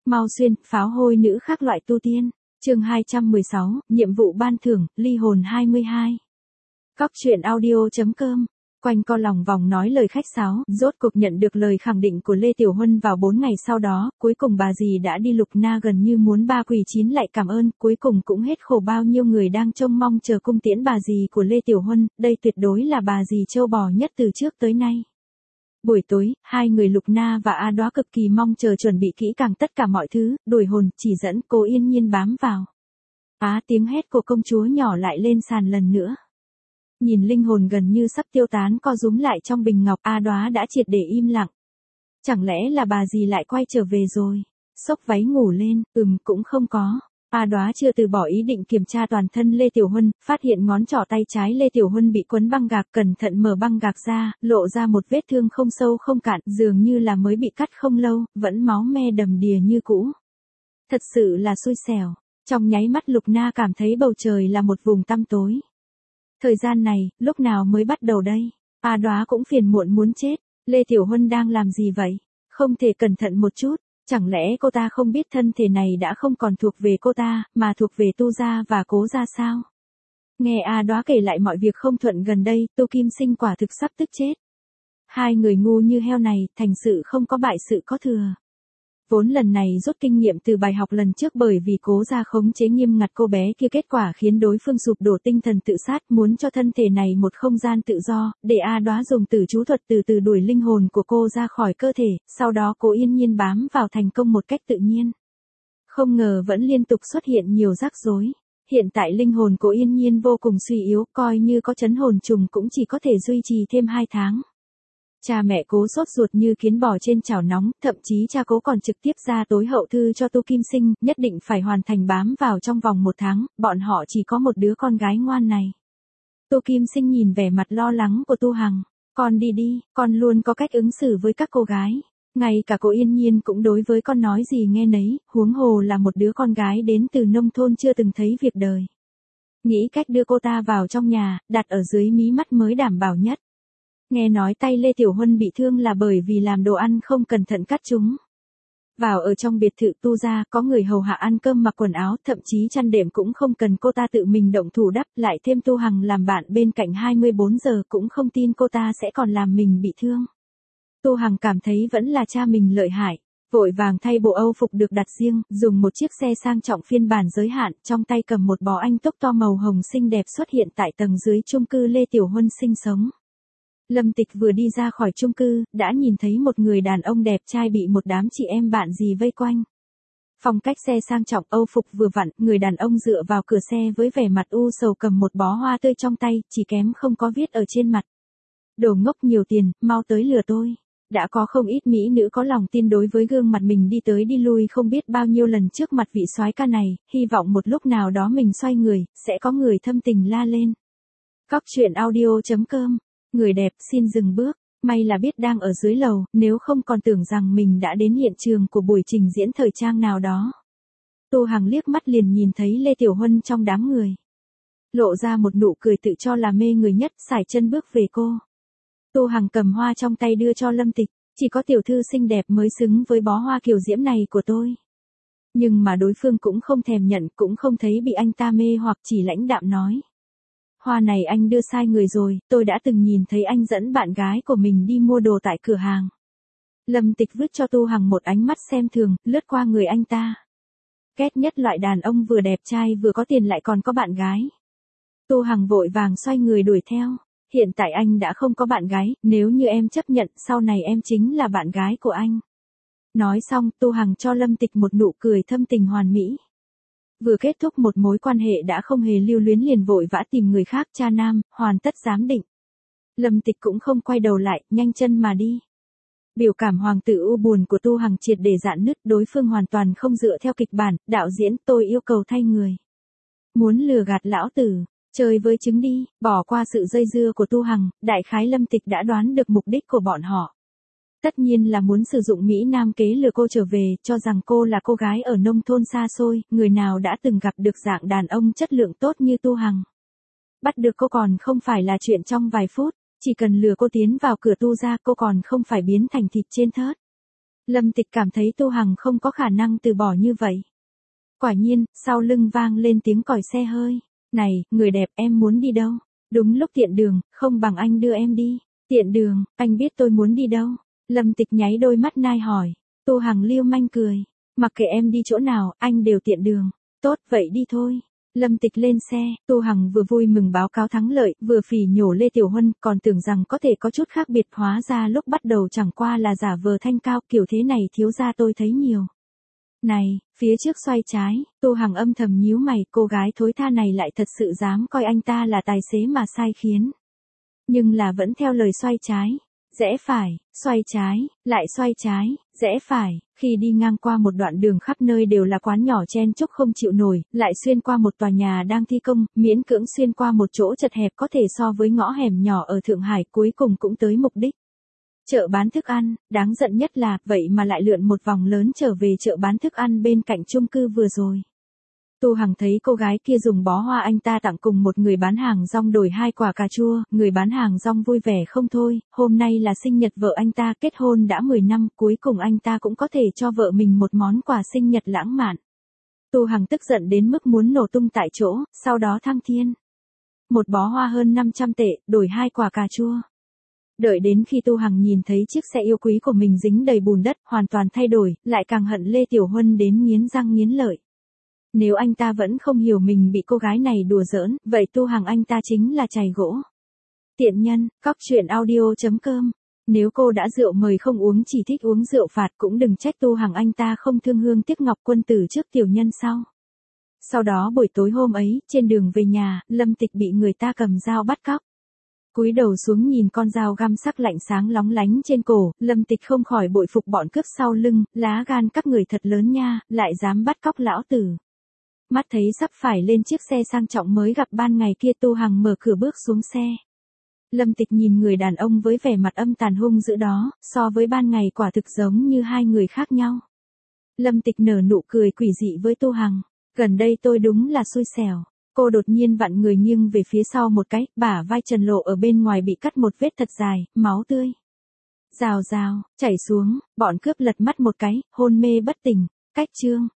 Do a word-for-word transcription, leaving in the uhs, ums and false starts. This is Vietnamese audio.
Mau xuyên, pháo hôi nữ khác loại tu tiên. Chương hai trăm mười sáu, nhiệm vụ ban thưởng, ly hồn hai mươi hai. Cóc truyện audio.com. Quanh co lòng vòng nói lời khách sáo, rốt cuộc nhận được lời khẳng định của Lê Tiểu Huân vào bốn ngày sau đó, cuối cùng bà dì đã đi Lục Na gần như muốn ba quỳ chín lại cảm ơn, cuối cùng cũng hết khổ bao nhiêu người đang trông mong chờ cung tiễn bà dì của Lê Tiểu Huân, đây tuyệt đối là bà dì trâu bò nhất từ trước tới nay. Buổi tối, hai người Lục Na và A Đóa cực kỳ mong chờ chuẩn bị kỹ càng tất cả mọi thứ, đuổi hồn, chỉ dẫn Cố Yên Nhiên bám vào. Á tiếng hét của công chúa nhỏ lại lên sàn lần nữa. Nhìn linh hồn gần như sắp tiêu tán co rúm lại trong bình ngọc, A Đóa đã triệt để im lặng. Chẳng lẽ là bà dì lại quay trở về rồi? Xốc váy ngủ lên, ừm cũng không có. A Đóa chưa từ bỏ ý định kiểm tra toàn thân Lê Tiểu Huân, phát hiện ngón trỏ tay trái Lê Tiểu Huân bị quấn băng gạc, cẩn thận mở băng gạc ra, lộ ra một vết thương không sâu không cạn, dường như là mới bị cắt không lâu, vẫn máu me đầm đìa như cũ. Thật sự là xui xẻo. Trong nháy mắt Lục Na cảm thấy bầu trời là một vùng tăm tối. Thời gian này, lúc nào mới bắt đầu đây? A Đóa cũng phiền muộn muốn chết. Lê Tiểu Huân đang làm gì vậy? Không thể cẩn thận một chút. Chẳng lẽ cô ta không biết thân thể này đã không còn thuộc về cô ta, mà thuộc về Tu gia và Cố gia sao? Nghe A Đóa kể lại mọi việc không thuận gần đây, Tu Kim Sinh quả thực sắp tức chết. Hai người ngu như heo này, thành sự không có bại sự có thừa. Vốn lần này rút kinh nghiệm từ bài học lần trước bởi vì Cố gia khống chế nghiêm ngặt cô bé kia, kết quả khiến đối phương sụp đổ tinh thần tự sát, muốn cho thân thể này một không gian tự do, để A Đóa dùng tử chú thuật từ từ đuổi linh hồn của cô ra khỏi cơ thể, sau đó Cố Yên Nhiên bám vào thành công một cách tự nhiên. Không ngờ vẫn liên tục xuất hiện nhiều rắc rối. Hiện tại linh hồn Cố Yên Nhiên vô cùng suy yếu, coi như có trấn hồn trùng cũng chỉ có thể duy trì thêm hai tháng. Cha mẹ Cố sốt ruột như kiến bò trên chảo nóng, thậm chí cha Cố còn trực tiếp ra tối hậu thư cho Tu Kim Sinh, nhất định phải hoàn thành bám vào trong vòng một tháng, bọn họ chỉ có một đứa con gái ngoan này. Tu Kim Sinh nhìn vẻ mặt lo lắng của Tu Hằng, con đi đi, con luôn có cách ứng xử với các cô gái. Ngay cả Cố Yên Nhiên cũng đối với con nói gì nghe nấy, huống hồ là một đứa con gái đến từ nông thôn chưa từng thấy việc đời. Nghĩ cách đưa cô ta vào trong nhà, đặt ở dưới mí mắt mới đảm bảo nhất. Nghe nói tay Lê Tiểu Huân bị thương là bởi vì làm đồ ăn không cẩn thận cắt chúng. Vào ở trong biệt thự Tu gia, có người hầu hạ ăn cơm mặc quần áo, thậm chí chăn đệm cũng không cần cô ta tự mình động thủ đắp, lại thêm Tu Hằng làm bạn bên cạnh hai mươi bốn giờ, cũng không tin cô ta sẽ còn làm mình bị thương. Tu Hằng cảm thấy vẫn là cha mình lợi hại, vội vàng thay bộ âu phục được đặt riêng, dùng một chiếc xe sang trọng phiên bản giới hạn, trong tay cầm một bó anh túc to màu hồng xinh đẹp xuất hiện tại tầng dưới chung cư Lê Tiểu Huân sinh sống. Lâm Tịch vừa đi ra khỏi chung cư, đã nhìn thấy một người đàn ông đẹp trai bị một đám chị em bạn dì vây quanh. Phong cách xe sang trọng, âu phục vừa vặn, người đàn ông dựa vào cửa xe với vẻ mặt u sầu cầm một bó hoa tươi trong tay, chỉ kém không có viết ở trên mặt. Đồ ngốc nhiều tiền, mau tới lừa tôi. Đã có không ít mỹ nữ có lòng tin đối với gương mặt mình đi tới đi lui không biết bao nhiêu lần trước mặt vị soái ca này, hy vọng một lúc nào đó mình xoay người, sẽ có người thâm tình la lên. Cóc truyện audio.com. Người đẹp xin dừng bước, may là biết đang ở dưới lầu, nếu không còn tưởng rằng mình đã đến hiện trường của buổi trình diễn thời trang nào đó. Tu Hằng liếc mắt liền nhìn thấy Lê Tiểu Huân trong đám người. Lộ ra một nụ cười tự cho là mê người nhất, sải chân bước về cô. Tu Hằng cầm hoa trong tay đưa cho Lâm Tịch, chỉ có tiểu thư xinh đẹp mới xứng với bó hoa kiều diễm này của tôi. Nhưng mà đối phương cũng không thèm nhận, cũng không thấy bị anh ta mê hoặc, chỉ lãnh đạm nói. Hoa này anh đưa sai người rồi, tôi đã từng nhìn thấy anh dẫn bạn gái của mình đi mua đồ tại cửa hàng. Lâm Tịch vứt cho Tu Hằng một ánh mắt xem thường, lướt qua người anh ta. Ghét nhất loại đàn ông vừa đẹp trai vừa có tiền lại còn có bạn gái. Tu Hằng vội vàng xoay người đuổi theo. Hiện tại anh đã không có bạn gái, nếu như em chấp nhận, sau này em chính là bạn gái của anh. Nói xong, Tu Hằng cho Lâm Tịch một nụ cười thâm tình hoàn mỹ. Vừa kết thúc một mối quan hệ đã không hề lưu luyến liền vội vã tìm người khác, cha nam, hoàn tất giám định. Lâm Tịch cũng không quay đầu lại, nhanh chân mà đi. Biểu cảm hoàng tử u buồn của Tu Hằng triệt để rạn nứt, đối phương hoàn toàn không dựa theo kịch bản, đạo diễn, tôi yêu cầu thay người. Muốn lừa gạt lão tử, chơi với trứng đi, bỏ qua sự dây dưa của Tu Hằng, đại khái Lâm Tịch đã đoán được mục đích của bọn họ. Tất nhiên là muốn sử dụng Mỹ Nam kế lừa cô trở về, cho rằng cô là cô gái ở nông thôn xa xôi, người nào đã từng gặp được dạng đàn ông chất lượng tốt như Tu Hằng. Bắt được cô còn không phải là chuyện trong vài phút, chỉ cần lừa cô tiến vào cửa Tu gia cô còn không phải biến thành thịt trên thớt. Lâm Tịch cảm thấy Tô Hằng không có khả năng từ bỏ như vậy. Quả nhiên, sau lưng vang lên tiếng còi xe hơi. Này, người đẹp, em muốn đi đâu? Đúng lúc tiện đường, không bằng anh đưa em đi. Tiện đường, anh biết tôi muốn đi đâu? Lâm Tịch nháy đôi mắt nai hỏi. Tô Hằng liêu manh cười. Mặc kệ em đi chỗ nào, anh đều tiện đường. Tốt, vậy đi thôi. Lâm Tịch lên xe, Tô Hằng vừa vui mừng báo cáo thắng lợi, vừa phỉ nhổ Lê Tiểu Huân, còn tưởng rằng có thể có chút khác biệt, hóa ra lúc bắt đầu chẳng qua là giả vờ thanh cao, kiểu thế này thiếu gia tôi thấy nhiều. Này, phía trước xoay trái, Tô Hằng âm thầm nhíu mày, cô gái thối tha này lại thật sự dám coi anh ta là tài xế mà sai khiến. Nhưng là vẫn theo lời xoay trái. Rẽ phải, xoay trái, lại xoay trái, rẽ phải, khi đi ngang qua một đoạn đường khắp nơi đều là quán nhỏ chen chúc không chịu nổi, lại xuyên qua một tòa nhà đang thi công, miễn cưỡng xuyên qua một chỗ chật hẹp có thể so với ngõ hẻm nhỏ ở Thượng Hải, cuối cùng cũng tới mục đích. Chợ bán thức ăn, đáng giận nhất là, vậy mà lại lượn một vòng lớn trở về chợ bán thức ăn bên cạnh chung cư vừa rồi. Tô Hằng thấy cô gái kia dùng bó hoa anh ta tặng cùng một người bán hàng rong đổi hai quả cà chua, người bán hàng rong vui vẻ không thôi, hôm nay là sinh nhật vợ anh ta, kết hôn đã mười năm, cuối cùng anh ta cũng có thể cho vợ mình một món quà sinh nhật lãng mạn. Tô Hằng tức giận đến mức muốn nổ tung tại chỗ, sau đó thăng thiên. Một bó hoa hơn năm trăm tệ, đổi hai quả cà chua. Đợi đến khi Tô Hằng nhìn thấy chiếc xe yêu quý của mình dính đầy bùn đất, hoàn toàn thay đổi, lại càng hận Lê Tiểu Huân đến nghiến răng nghiến lợi. Nếu anh ta vẫn không hiểu mình bị cô gái này đùa giỡn, vậy Tô Hằng anh ta chính là chày gỗ. Tiện nhân, cóc truyện audio chấm com. Nếu cô đã rượu mời không uống chỉ thích uống rượu phạt cũng đừng trách Tô Hằng anh ta không thương hương tiếc ngọc quân tử trước tiểu nhân sau. Sau đó buổi tối hôm ấy, trên đường về nhà, Lâm Tịch bị người ta cầm dao bắt cóc. Cúi đầu xuống nhìn con dao găm sắc lạnh sáng lóng lánh trên cổ, Lâm Tịch không khỏi bội phục bọn cướp sau lưng, lá gan các người thật lớn nha, lại dám bắt cóc lão tử. Mắt thấy sắp phải lên chiếc xe sang trọng mới gặp ban ngày kia, Tô Hằng mở cửa bước xuống xe. Lâm Tịch nhìn người đàn ông với vẻ mặt âm tàn hung dữ đó, so với ban ngày quả thực giống như hai người khác nhau. Lâm Tịch nở nụ cười quỷ dị với Tô Hằng, gần đây tôi đúng là xui xẻo. Cô đột nhiên vặn người nghiêng về phía sau một cái, bả vai Trần Lộ ở bên ngoài bị cắt một vết thật dài, máu tươi rào rào chảy xuống, bọn cướp lật mắt một cái, hôn mê bất tỉnh. Cách chương